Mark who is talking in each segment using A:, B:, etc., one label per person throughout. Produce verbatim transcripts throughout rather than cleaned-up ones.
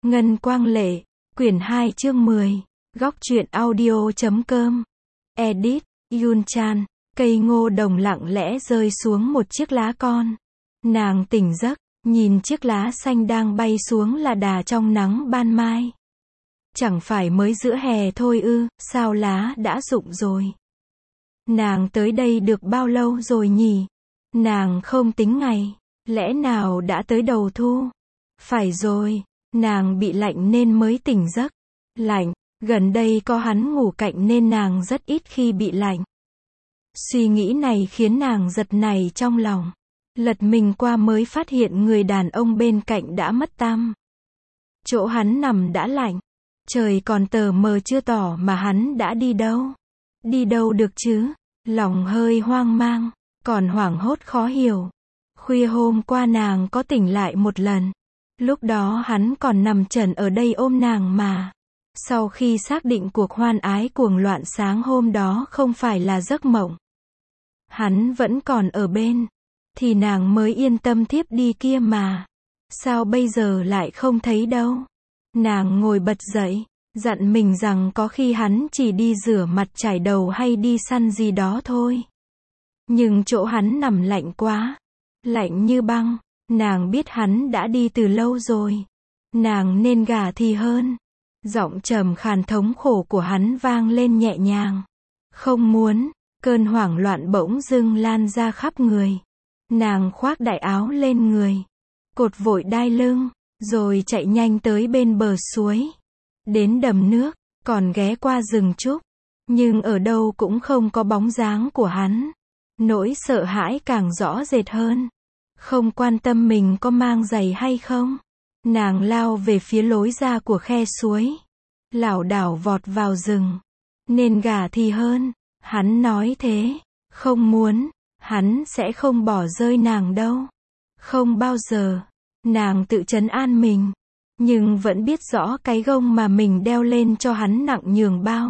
A: Ngân Quang Lệ, quyển hai chương mười, góc truyện audio chấm com, edit, Yun Chan, cây ngô đồng lặng lẽ rơi xuống một chiếc lá con. Nàng tỉnh giấc, nhìn chiếc lá xanh đang bay xuống là đà trong nắng ban mai. Chẳng phải mới giữa hè thôi ư, sao lá đã rụng rồi. Nàng tới đây được bao lâu rồi nhỉ? Nàng không tính ngày, lẽ nào đã tới đầu thu? Phải rồi, nàng bị lạnh nên mới tỉnh giấc. Lạnh, gần đây có hắn ngủ cạnh nên nàng rất ít khi bị lạnh. Suy nghĩ này khiến nàng giật nảy trong lòng. Lật mình qua mới phát hiện người đàn ông bên cạnh đã mất tăm. Chỗ hắn nằm đã lạnh. Trời còn tờ mờ chưa tỏ mà hắn đã đi đâu? Đi đâu được chứ? Lòng hơi hoang mang, còn hoảng hốt khó hiểu. Khuya hôm qua nàng có tỉnh lại một lần. Lúc đó hắn còn nằm chần ở đây ôm nàng mà. Sau khi xác định cuộc hoan ái cuồng loạn sáng hôm đó không phải là giấc mộng, hắn vẫn còn ở bên, thì nàng mới yên tâm thiếp đi kia mà. Sao bây giờ lại không thấy đâu? Nàng ngồi bật dậy, dặn mình rằng có khi hắn chỉ đi rửa mặt chải đầu hay đi săn gì đó thôi. Nhưng chỗ hắn nằm lạnh quá, lạnh như băng. Nàng biết hắn đã đi từ lâu rồi. Nàng nên gả thì hơn. Giọng trầm khàn thống khổ của hắn vang lên nhẹ nhàng. Không muốn. Cơn hoảng loạn bỗng dưng lan ra khắp người. Nàng khoác đại áo lên người, cột vội đai lưng, rồi chạy nhanh tới bên bờ suối. Đến đầm nước, còn ghé qua rừng trúc. Nhưng ở đâu cũng không có bóng dáng của hắn. Nỗi sợ hãi càng rõ rệt hơn. Không quan tâm mình có mang giày hay không, nàng lao về phía lối ra của khe suối. Lảo đảo vọt vào rừng. Nên gả thì hơn. Hắn nói thế. Không muốn. Hắn sẽ không bỏ rơi nàng đâu. Không bao giờ. Nàng tự trấn an mình. Nhưng vẫn biết rõ cái gông mà mình đeo lên cho hắn nặng nhường bao.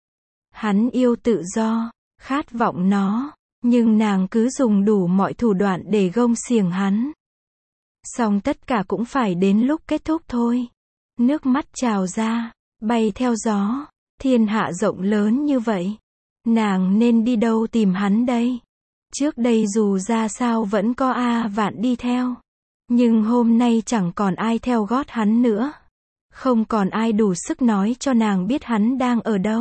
A: Hắn yêu tự do, khát vọng nó. Nhưng nàng cứ dùng đủ mọi thủ đoạn để gông xiềng hắn. Xong tất cả cũng phải đến lúc kết thúc thôi. Nước mắt trào ra, bay theo gió. Thiên hạ rộng lớn như vậy, nàng nên đi đâu tìm hắn đây? Trước đây dù ra sao vẫn có A Vạn đi theo. Nhưng hôm nay chẳng còn ai theo gót hắn nữa. Không còn ai đủ sức nói cho nàng biết hắn đang ở đâu,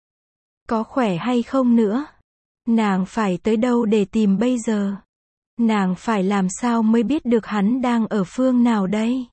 A: có khỏe hay không nữa. Nàng phải tới đâu để tìm bây giờ? Nàng phải làm sao mới biết được hắn đang ở phương nào đây?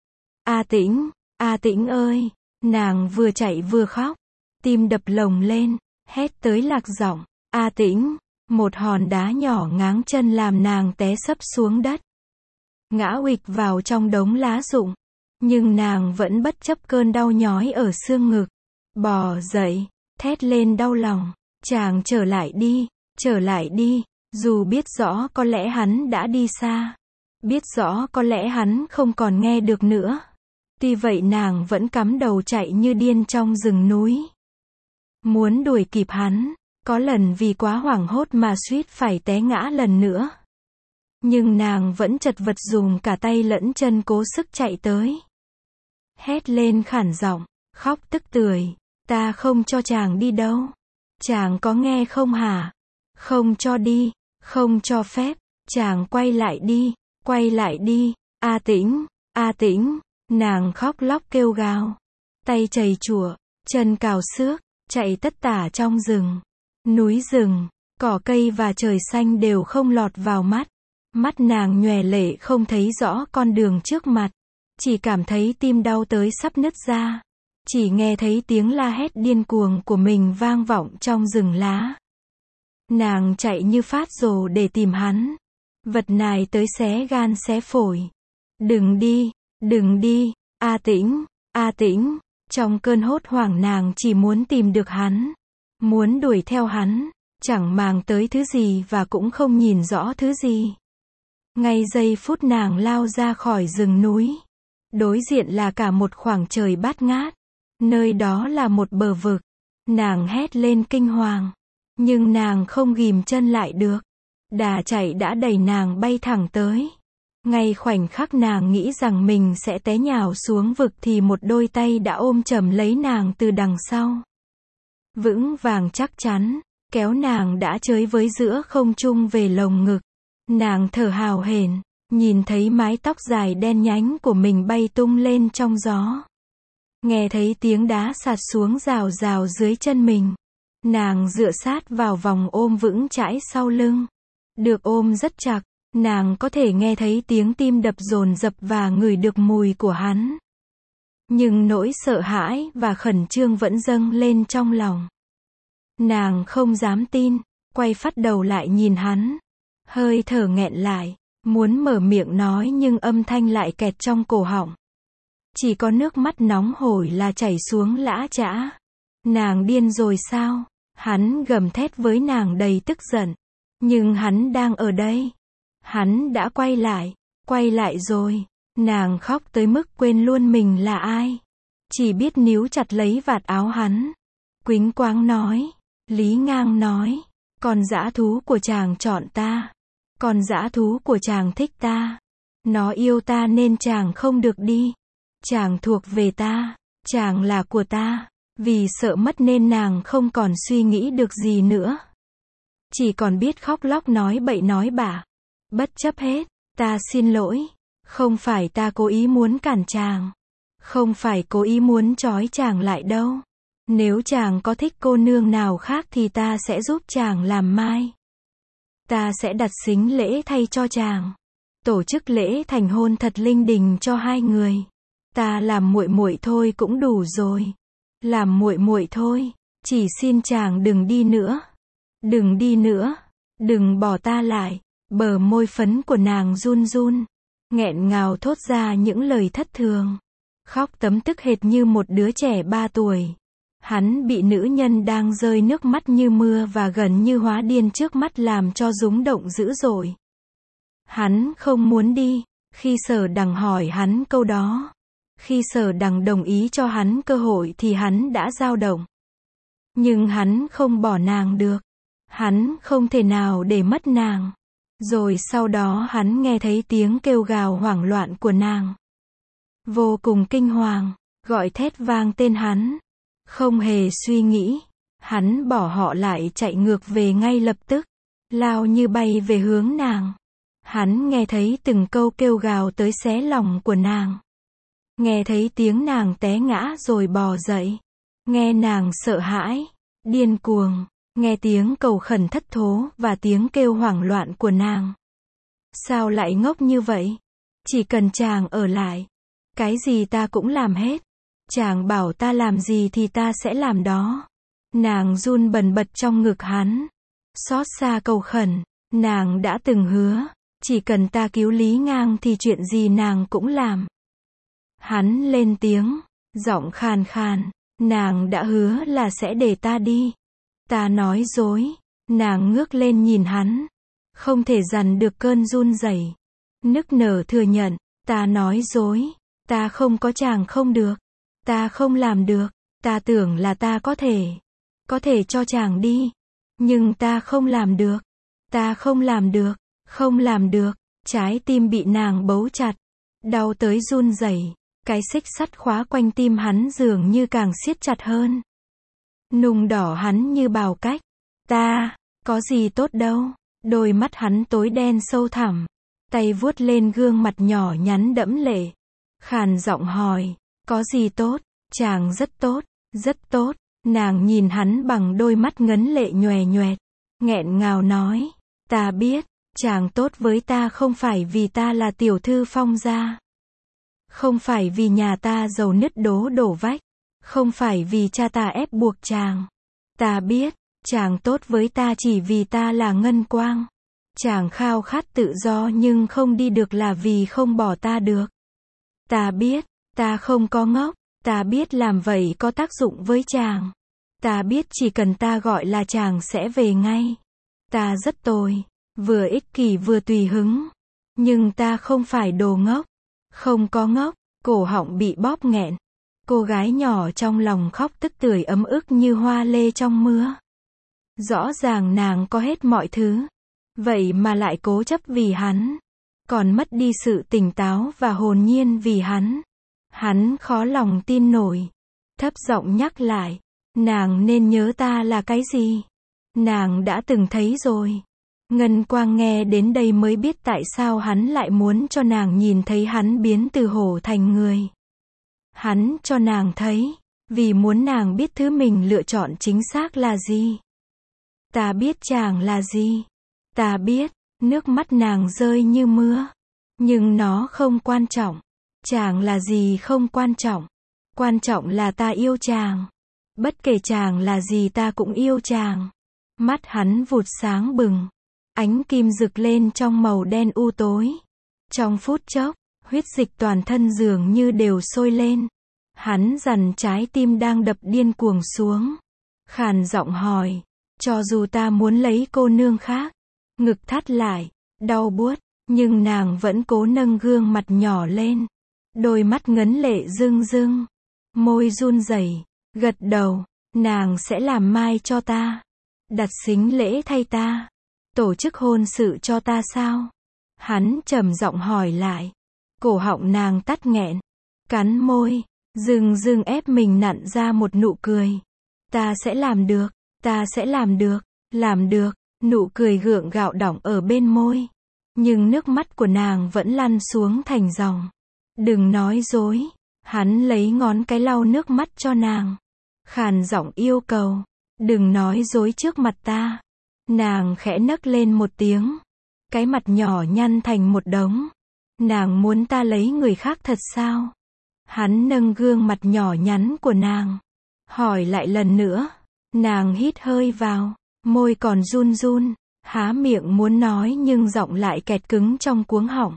A: A Tĩnh, A Tĩnh ơi! Nàng vừa chạy vừa khóc, tim đập lồng lên, hét tới lạc giọng. A Tĩnh! Một hòn đá nhỏ ngáng chân làm nàng té sấp xuống đất, ngã uịch vào trong đống lá rụng. Nhưng nàng vẫn bất chấp cơn đau nhói ở xương ngực, bò dậy, thét lên đau lòng. Chàng trở lại đi, trở lại đi. Dù biết rõ có lẽ hắn đã đi xa, biết rõ có lẽ hắn không còn nghe được nữa. Tuy vậy nàng vẫn cắm đầu chạy như điên trong rừng núi. Muốn đuổi kịp hắn, có lần vì quá hoảng hốt mà suýt phải té ngã lần nữa. Nhưng nàng vẫn chật vật dùng cả tay lẫn chân cố sức chạy tới. Hét lên khản giọng, khóc tức tưởi. Ta không cho chàng đi đâu. Chàng có nghe không hả? Không cho đi, không cho phép. Chàng quay lại đi, quay lại đi. A Tĩnh, A Tĩnh. Nàng khóc lóc kêu gào, tay chầy chùa, chân cào xước, chạy tất tả trong rừng. Núi rừng, cỏ cây và trời xanh đều không lọt vào mắt. Mắt nàng nhòe lệ không thấy rõ con đường trước mặt. Chỉ cảm thấy tim đau tới sắp nứt ra. Chỉ nghe thấy tiếng la hét điên cuồng của mình vang vọng trong rừng lá. Nàng chạy như phát rồ để tìm hắn. Vật nài tới xé gan xé phổi. Đừng đi, đừng đi, A Tĩnh, A Tĩnh. Trong cơn hốt hoảng nàng chỉ muốn tìm được hắn. Muốn đuổi theo hắn, chẳng màng tới thứ gì và cũng không nhìn rõ thứ gì. Ngay giây phút nàng lao ra khỏi rừng núi, đối diện là cả một khoảng trời bát ngát. Nơi đó là một bờ vực. Nàng hét lên kinh hoàng. Nhưng nàng không ghìm chân lại được. Đà chạy đã đẩy nàng bay thẳng tới. Ngay khoảnh khắc nàng nghĩ rằng mình sẽ té nhào xuống vực thì một đôi tay đã ôm chầm lấy nàng từ đằng sau. Vững vàng chắc chắn, kéo nàng đã chới với giữa không trung về lồng ngực. Nàng thở hào hển, nhìn thấy mái tóc dài đen nhánh của mình bay tung lên trong gió. Nghe thấy tiếng đá sạt xuống rào rào dưới chân mình. Nàng dựa sát vào vòng ôm vững chãi sau lưng. Được ôm rất chặt, nàng có thể nghe thấy tiếng tim đập dồn dập và ngửi được mùi của hắn. Nhưng nỗi sợ hãi và khẩn trương vẫn dâng lên trong lòng. Nàng không dám tin, quay phắt đầu lại nhìn hắn. Hơi thở nghẹn lại, muốn mở miệng nói nhưng âm thanh lại kẹt trong cổ họng. Chỉ có nước mắt nóng hổi là chảy xuống lã chã. Nàng điên rồi sao? Hắn gầm thét với nàng đầy tức giận. Nhưng hắn đang ở đây. Hắn đã quay lại, quay lại rồi. Nàng khóc tới mức quên luôn mình là ai. Chỉ biết níu chặt lấy vạt áo hắn. Quýnh quáng nói, Lý Ngang nói, con dã thú của chàng chọn ta. Con dã thú của chàng thích ta. Nó yêu ta nên chàng không được đi. Chàng thuộc về ta, chàng là của ta. Vì sợ mất nên nàng không còn suy nghĩ được gì nữa. Chỉ còn biết khóc lóc nói bậy nói bạ. Bất chấp hết, ta xin lỗi. Không phải ta cố ý muốn cản chàng. Không phải cố ý muốn trói chàng lại đâu. Nếu chàng có thích cô nương nào khác thì ta sẽ giúp chàng làm mai. Ta sẽ đặt sính lễ thay cho chàng. Tổ chức lễ thành hôn thật linh đình cho hai người. Ta làm muội muội thôi cũng đủ rồi. Làm muội muội thôi, chỉ xin chàng đừng đi nữa. Đừng đi nữa, đừng bỏ ta lại. Bờ môi phấn của nàng run run, nghẹn ngào thốt ra những lời thất thường. Khóc tấm tức hệt như một đứa trẻ ba tuổi. Hắn bị nữ nhân đang rơi nước mắt như mưa và gần như hóa điên trước mắt làm cho rúng động dữ dội. Hắn không muốn đi, khi Sở Đằng hỏi hắn câu đó. Khi Sở Đằng đồng ý cho hắn cơ hội thì hắn đã dao động. Nhưng hắn không bỏ nàng được. Hắn không thể nào để mất nàng. Rồi sau đó hắn nghe thấy tiếng kêu gào hoảng loạn của nàng. Vô cùng kinh hoàng, gọi thét vang tên hắn. Không hề suy nghĩ, hắn bỏ họ lại chạy ngược về ngay lập tức. Lao như bay về hướng nàng. Hắn nghe thấy từng câu kêu gào tới xé lòng của nàng. Nghe thấy tiếng nàng té ngã rồi bò dậy. Nghe nàng sợ hãi, điên cuồng. Nghe tiếng cầu khẩn thất thố và tiếng kêu hoảng loạn của nàng. Sao lại ngốc như vậy? Chỉ cần chàng ở lại. Cái gì ta cũng làm hết. Chàng bảo ta làm gì thì ta sẽ làm đó. Nàng run bần bật trong ngực hắn. Xót xa cầu khẩn. Nàng đã từng hứa. Chỉ cần ta cứu Lý Ngang thì chuyện gì nàng cũng làm. Hắn lên tiếng. Giọng khàn khàn. Nàng đã hứa là sẽ để ta đi. Ta nói dối. Nàng ngước lên nhìn hắn. Không thể dằn được cơn run rẩy. Nức nở thừa nhận. Ta nói dối. Ta không có chàng không được. Ta không làm được. Ta tưởng là ta có thể. Có thể cho chàng đi. Nhưng ta không làm được. Ta không làm được. Không làm được. Trái tim bị nàng bấu chặt. Đau tới run rẩy. Cái xích sắt khóa quanh tim hắn dường như càng siết chặt hơn. Nung đỏ hắn như bào cách. Ta, có gì tốt đâu. Đôi mắt hắn tối đen sâu thẳm. Tay vuốt lên gương mặt nhỏ nhắn đẫm lệ. Khàn giọng hỏi, có gì tốt? Chàng rất tốt, rất tốt. Nàng nhìn hắn bằng đôi mắt ngấn lệ nhòe nhoẹt. Nghẹn ngào nói, ta biết, chàng tốt với ta không phải vì ta là tiểu thư Phong gia. Không phải vì nhà ta giàu nứt đố đổ vách. Không phải vì cha ta ép buộc chàng. Ta biết, chàng tốt với ta chỉ vì ta là Ngân Quang. Chàng khao khát tự do nhưng không đi được là vì không bỏ ta được. Ta biết, ta không có ngốc. Ta biết làm vậy có tác dụng với chàng. Ta biết chỉ cần ta gọi là chàng sẽ về ngay. Ta rất tồi, vừa ích kỷ vừa tùy hứng. Nhưng ta không phải đồ ngốc. Không có ngốc, cổ họng bị bóp nghẹn. Cô gái nhỏ trong lòng khóc tức tưởi ấm ức như hoa lê trong mưa. Rõ ràng nàng có hết mọi thứ. Vậy mà lại cố chấp vì hắn. còn mất đi sự tỉnh táo và hồn nhiên vì hắn. Hắn khó lòng tin nổi. Thấp giọng nhắc lại, nàng nên nhớ ta là cái gì? Nàng đã từng thấy rồi. Ngân Quang nghe đến đây mới biết tại sao hắn lại muốn cho nàng nhìn thấy hắn biến từ hổ thành người. Hắn cho nàng thấy, vì muốn nàng biết thứ mình lựa chọn chính xác là gì. Ta biết chàng là gì. Ta biết, nước mắt nàng rơi như mưa. Nhưng nó không quan trọng. Chàng là gì không quan trọng. Quan trọng là ta yêu chàng. Bất kể chàng là gì ta cũng yêu chàng. Mắt hắn vụt sáng bừng. Ánh kim rực lên trong màu đen u tối. Trong phút chốc, huyết dịch toàn thân dường như đều sôi lên. Hắn dằn trái tim đang đập điên cuồng xuống. Khàn giọng hỏi, cho dù ta muốn lấy cô nương khác. Ngực thắt lại, đau buốt, nhưng nàng vẫn cố nâng gương mặt nhỏ lên. Đôi mắt ngấn lệ rưng rưng. Môi run rẩy, gật đầu, nàng sẽ làm mai cho ta. Đặt sính lễ thay ta. Tổ chức hôn sự cho ta sao? Hắn trầm giọng hỏi lại. Cổ họng nàng tắt nghẹn. Cắn môi. Dừng dừng ép mình nặn ra một nụ cười. Ta sẽ làm được. Ta sẽ làm được. Làm được. Nụ cười gượng gạo đọng ở bên môi. Nhưng nước mắt của nàng vẫn lăn xuống thành dòng. Đừng nói dối. Hắn lấy ngón cái lau nước mắt cho nàng. Khàn giọng yêu cầu. Đừng nói dối trước mặt ta. Nàng khẽ nấc lên một tiếng. Cái mặt nhỏ nhăn thành một đống. Nàng muốn ta lấy người khác thật sao? Hắn nâng gương mặt nhỏ nhắn của nàng. Hỏi lại lần nữa. Nàng hít hơi vào. Môi còn run run. Há miệng muốn nói nhưng giọng lại kẹt cứng trong cuống họng.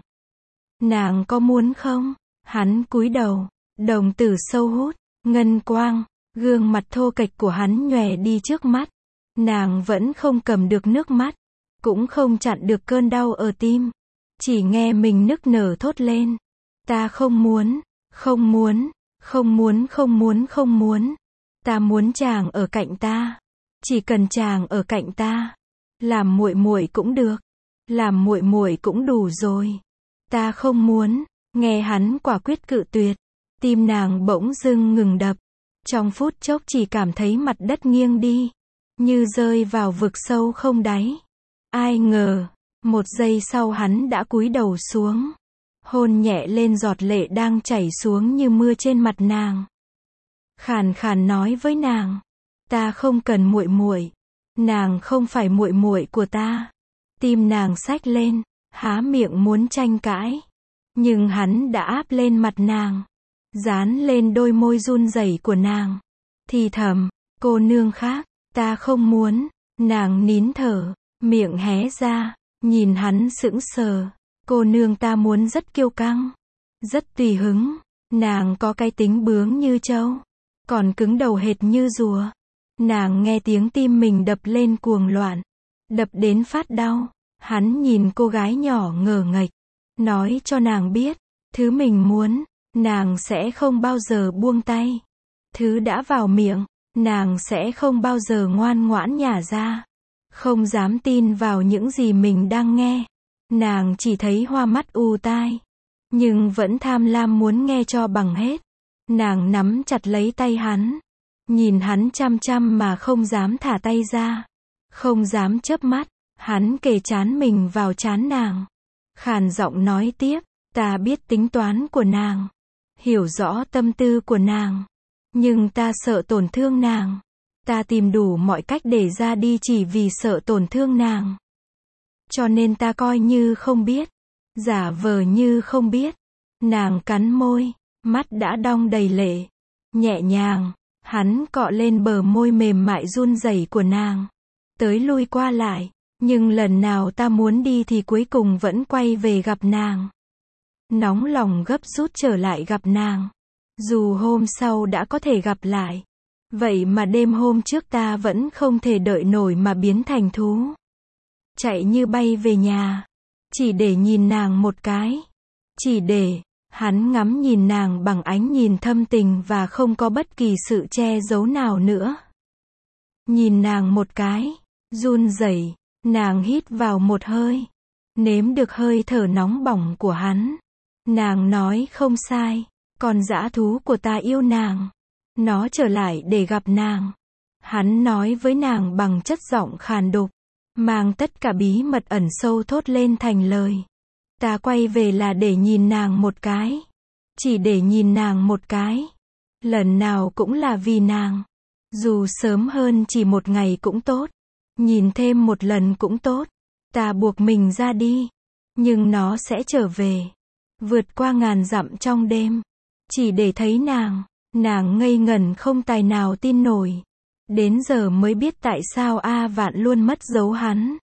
A: Nàng có muốn không? Hắn cúi đầu. Đồng tử sâu hút. Ngân quang. Gương mặt thô kệch của hắn nhòe đi trước mắt. Nàng vẫn không cầm được nước mắt. Cũng không chặn được cơn đau ở tim. Chỉ nghe mình nức nở thốt lên. Ta không muốn. Không muốn. Không muốn không muốn không muốn. Ta muốn chàng ở cạnh ta. Chỉ cần chàng ở cạnh ta. Làm muội muội cũng được. Làm muội muội cũng đủ rồi. Ta không muốn. Nghe hắn quả quyết cự tuyệt. Tim nàng bỗng dưng ngừng đập. Trong phút chốc chỉ cảm thấy mặt đất nghiêng đi. Như rơi vào vực sâu không đáy. Ai ngờ, một giây sau hắn đã cúi đầu xuống. Hôn nhẹ lên giọt lệ đang chảy xuống như mưa trên mặt nàng. Khàn khàn nói với nàng. Ta không cần muội muội. Nàng không phải muội muội của ta. Tim nàng xách lên, há miệng muốn tranh cãi. Nhưng hắn đã áp lên mặt nàng. Dán lên đôi môi run rẩy của nàng. Thì thầm, cô nương khác. Ta không muốn. Nàng nín thở, miệng hé ra, nhìn hắn sững sờ. Cô nương ta muốn rất kiêu căng, rất tùy hứng. Nàng có cái tính bướng như trâu, còn cứng đầu hệt như rùa. Nàng nghe tiếng tim mình đập lên cuồng loạn, đập đến phát đau. Hắn nhìn cô gái nhỏ ngờ nghệch, nói cho nàng biết, thứ mình muốn, nàng sẽ không bao giờ buông tay. Thứ đã vào miệng, nàng sẽ không bao giờ ngoan ngoãn nhả ra. Không dám tin vào những gì mình đang nghe. Nàng chỉ thấy hoa mắt ù tai. Nhưng vẫn tham lam muốn nghe cho bằng hết. Nàng nắm chặt lấy tay hắn. Nhìn hắn chăm chăm mà không dám thả tay ra. Không dám chớp mắt. Hắn kề trán mình vào trán nàng. Khàn giọng nói tiếp. Ta biết tính toán của nàng. Hiểu rõ tâm tư của nàng. Nhưng ta sợ tổn thương nàng. Ta tìm đủ mọi cách để ra đi chỉ vì sợ tổn thương nàng. Cho nên ta coi như không biết. Giả vờ như không biết. Nàng cắn môi. Mắt đã đong đầy lệ. Nhẹ nhàng. Hắn cọ lên bờ môi mềm mại run rẩy của nàng. Tới lui qua lại. Nhưng lần nào ta muốn đi thì cuối cùng vẫn quay về gặp nàng. Nóng lòng gấp rút trở lại gặp nàng. Dù hôm sau đã có thể gặp lại. Vậy mà đêm hôm trước ta vẫn không thể đợi nổi mà biến thành thú. Chạy như bay về nhà. Chỉ để nhìn nàng một cái. Chỉ để, hắn ngắm nhìn nàng bằng ánh nhìn thâm tình và không có bất kỳ sự che giấu nào nữa. Nhìn nàng một cái. Run rẩy, nàng hít vào một hơi. nếm được hơi thở nóng bỏng của hắn. Nàng nói không sai, con dã thú của ta yêu nàng. Nó trở lại để gặp nàng. Hắn nói với nàng bằng chất giọng khàn đục, mang tất cả bí mật ẩn sâu thốt lên thành lời. Ta quay về là để nhìn nàng một cái. Chỉ để nhìn nàng một cái. Lần nào cũng là vì nàng. Dù sớm hơn chỉ một ngày cũng tốt. Nhìn thêm một lần cũng tốt. Ta buộc mình ra đi. Nhưng nó sẽ trở về. Vượt qua ngàn dặm trong đêm. Chỉ để thấy nàng. Nàng ngây ngẩn không tài nào tin nổi. Đến giờ mới biết tại sao A Vạn luôn mất dấu hắn.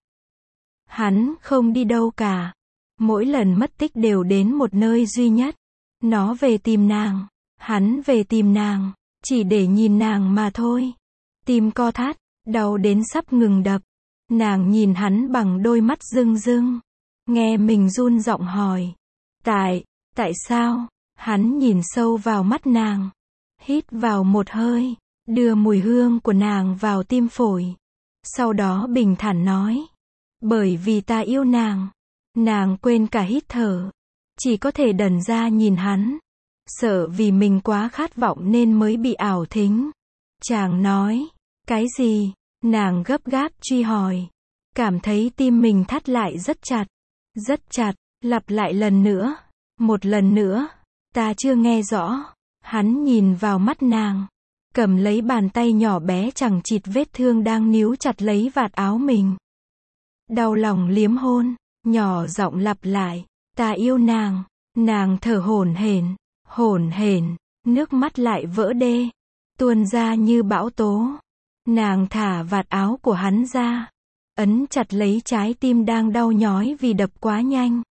A: Hắn không đi đâu cả. Mỗi lần mất tích đều đến một nơi duy nhất. Nó về tìm nàng. Hắn về tìm nàng. Chỉ để nhìn nàng mà thôi. Tim co thắt, đau đến sắp ngừng đập. Nàng nhìn hắn bằng đôi mắt rưng rưng. Nghe mình run giọng hỏi. Tại, tại sao? Hắn nhìn sâu vào mắt nàng. Hít vào một hơi. Đưa mùi hương của nàng vào tim phổi. Sau đó bình thản nói. Bởi vì ta yêu nàng. Nàng quên cả hít thở. Chỉ có thể đần ra nhìn hắn. Sợ vì mình quá khát vọng nên mới bị ảo thính. Chàng nói. Cái gì? Nàng gấp gáp truy hỏi. Cảm thấy tim mình thắt lại rất chặt. Rất chặt. Lặp lại lần nữa. Một lần nữa. Ta chưa nghe rõ. Hắn nhìn vào mắt nàng. Cầm lấy bàn tay nhỏ bé chẳng chịt vết thương đang níu chặt lấy vạt áo mình. Đau lòng liếm hôn. Nhỏ giọng lặp lại. Ta yêu nàng. Nàng thở hổn hển. Hổn hển. Nước mắt lại vỡ đê. Tuôn ra như bão tố. Nàng thả vạt áo của hắn ra. Ấn chặt lấy trái tim đang đau nhói vì đập quá nhanh.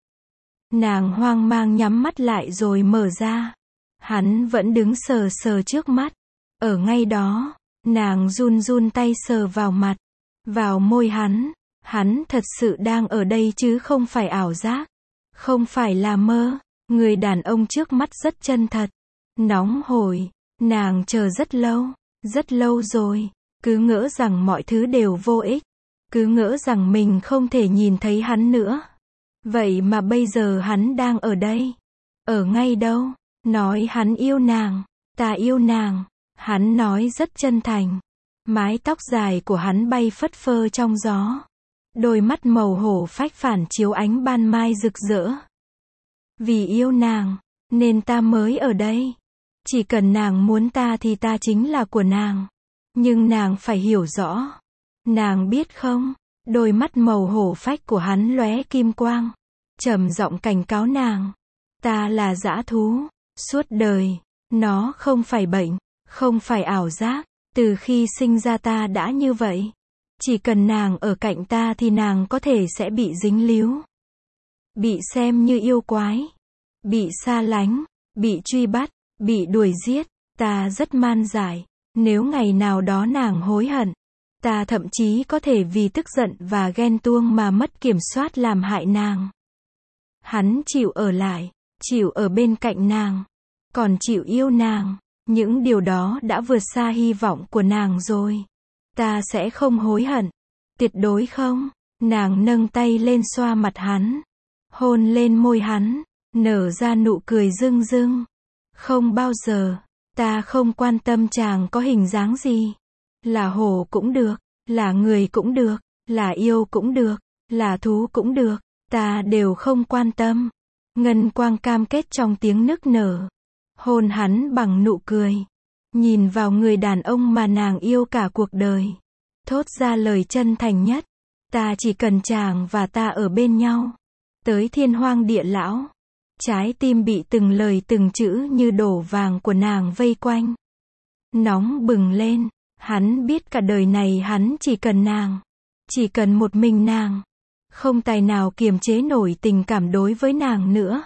A: Nàng hoang mang nhắm mắt lại rồi mở ra. Hắn vẫn đứng sờ sờ trước mắt. Ở ngay đó, nàng run run tay sờ vào mặt. Vào môi hắn. Hắn thật sự đang ở đây chứ không phải ảo giác. Không phải là mơ. Người đàn ông trước mắt rất chân thật. Nóng hổi. Nàng chờ rất lâu. Rất lâu rồi. Cứ ngỡ rằng mọi thứ đều vô ích. Cứ ngỡ rằng mình không thể nhìn thấy hắn nữa. Vậy mà bây giờ hắn đang ở đây. Ở ngay đâu? Nói hắn yêu nàng. Ta yêu nàng. Hắn nói rất chân thành. Mái tóc dài của hắn bay phất phơ trong gió. Đôi mắt màu hổ phách phản chiếu ánh ban mai rực rỡ. Vì yêu nàng, nên ta mới ở đây. Chỉ cần nàng muốn ta thì ta chính là của nàng. Nhưng nàng phải hiểu rõ. Nàng biết không? Đôi mắt màu hổ phách của hắn lóe kim quang. Trầm giọng cảnh cáo nàng. Ta là dã thú. Suốt đời. Nó không phải bệnh. Không phải ảo giác. Từ khi sinh ra ta đã như vậy. Chỉ cần nàng ở cạnh ta thì nàng có thể sẽ bị dính líu. Bị xem như yêu quái. Bị xa lánh. Bị truy bắt. Bị đuổi giết. Ta rất man dại. Nếu ngày nào đó nàng hối hận. Ta thậm chí có thể vì tức giận và ghen tuông mà mất kiểm soát làm hại nàng. Hắn chịu ở lại. Chịu ở bên cạnh nàng. Còn chịu yêu nàng. Những điều đó đã vượt xa hy vọng của nàng rồi. Ta sẽ không hối hận. Tuyệt đối không. Nàng nâng tay lên xoa mặt hắn. Hôn lên môi hắn. Nở ra nụ cười rưng rưng. Không bao giờ. Ta không quan tâm chàng có hình dáng gì. Là hổ cũng được. Là người cũng được. Là yêu cũng được. Là thú cũng được. Ta đều không quan tâm. Ngân quang cam kết trong tiếng nức nở. Hôn hắn bằng nụ cười. Nhìn vào người đàn ông mà nàng yêu cả cuộc đời. Thốt ra lời chân thành nhất. Ta chỉ cần chàng và ta ở bên nhau. Tới thiên hoang địa lão. Trái tim bị từng lời từng chữ như đổ vàng của nàng vây quanh. Nóng bừng lên. Hắn biết cả đời này hắn chỉ cần nàng. Chỉ cần một mình nàng. Không tài nào kiềm chế nổi tình cảm đối với nàng nữa.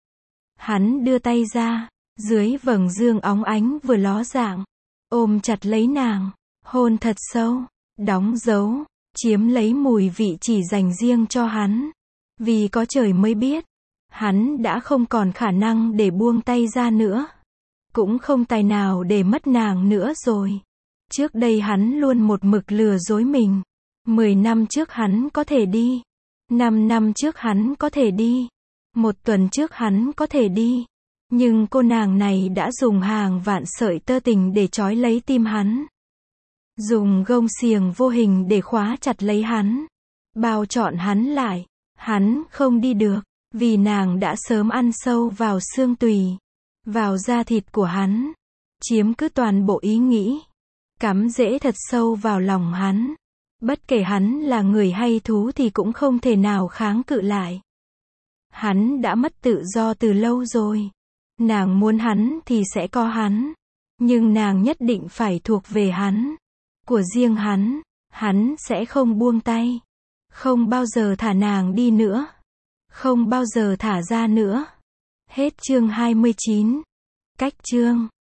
A: Hắn đưa tay ra. Dưới vầng dương óng ánh vừa ló dạng. Ôm chặt lấy nàng. Hôn thật sâu. Đóng dấu. Chiếm lấy mùi vị chỉ dành riêng cho hắn. Vì có trời mới biết. Hắn đã không còn khả năng để buông tay ra nữa. Cũng không tài nào để mất nàng nữa rồi. Trước đây hắn luôn một mực lừa dối mình. Mười năm trước hắn có thể đi. Năm năm trước hắn có thể đi. Một tuần trước hắn có thể đi. Nhưng cô nàng này đã dùng hàng vạn sợi tơ tình để trói lấy tim hắn. Dùng gông xiềng vô hình để khóa chặt lấy hắn. Bao trọn hắn lại. Hắn không đi được. Vì nàng đã sớm ăn sâu vào xương tùy. Vào da thịt của hắn. Chiếm cứ toàn bộ ý nghĩ. Cắm rễ thật sâu vào lòng hắn. Bất kể hắn là người hay thú thì cũng không thể nào kháng cự lại. Hắn đã mất tự do từ lâu rồi. Nàng muốn hắn thì sẽ có hắn. Nhưng nàng nhất định phải thuộc về hắn. Của riêng hắn. Hắn sẽ không buông tay. Không bao giờ thả nàng đi nữa. Không bao giờ thả ra nữa. Hết chương hai mươi chín. Cách chương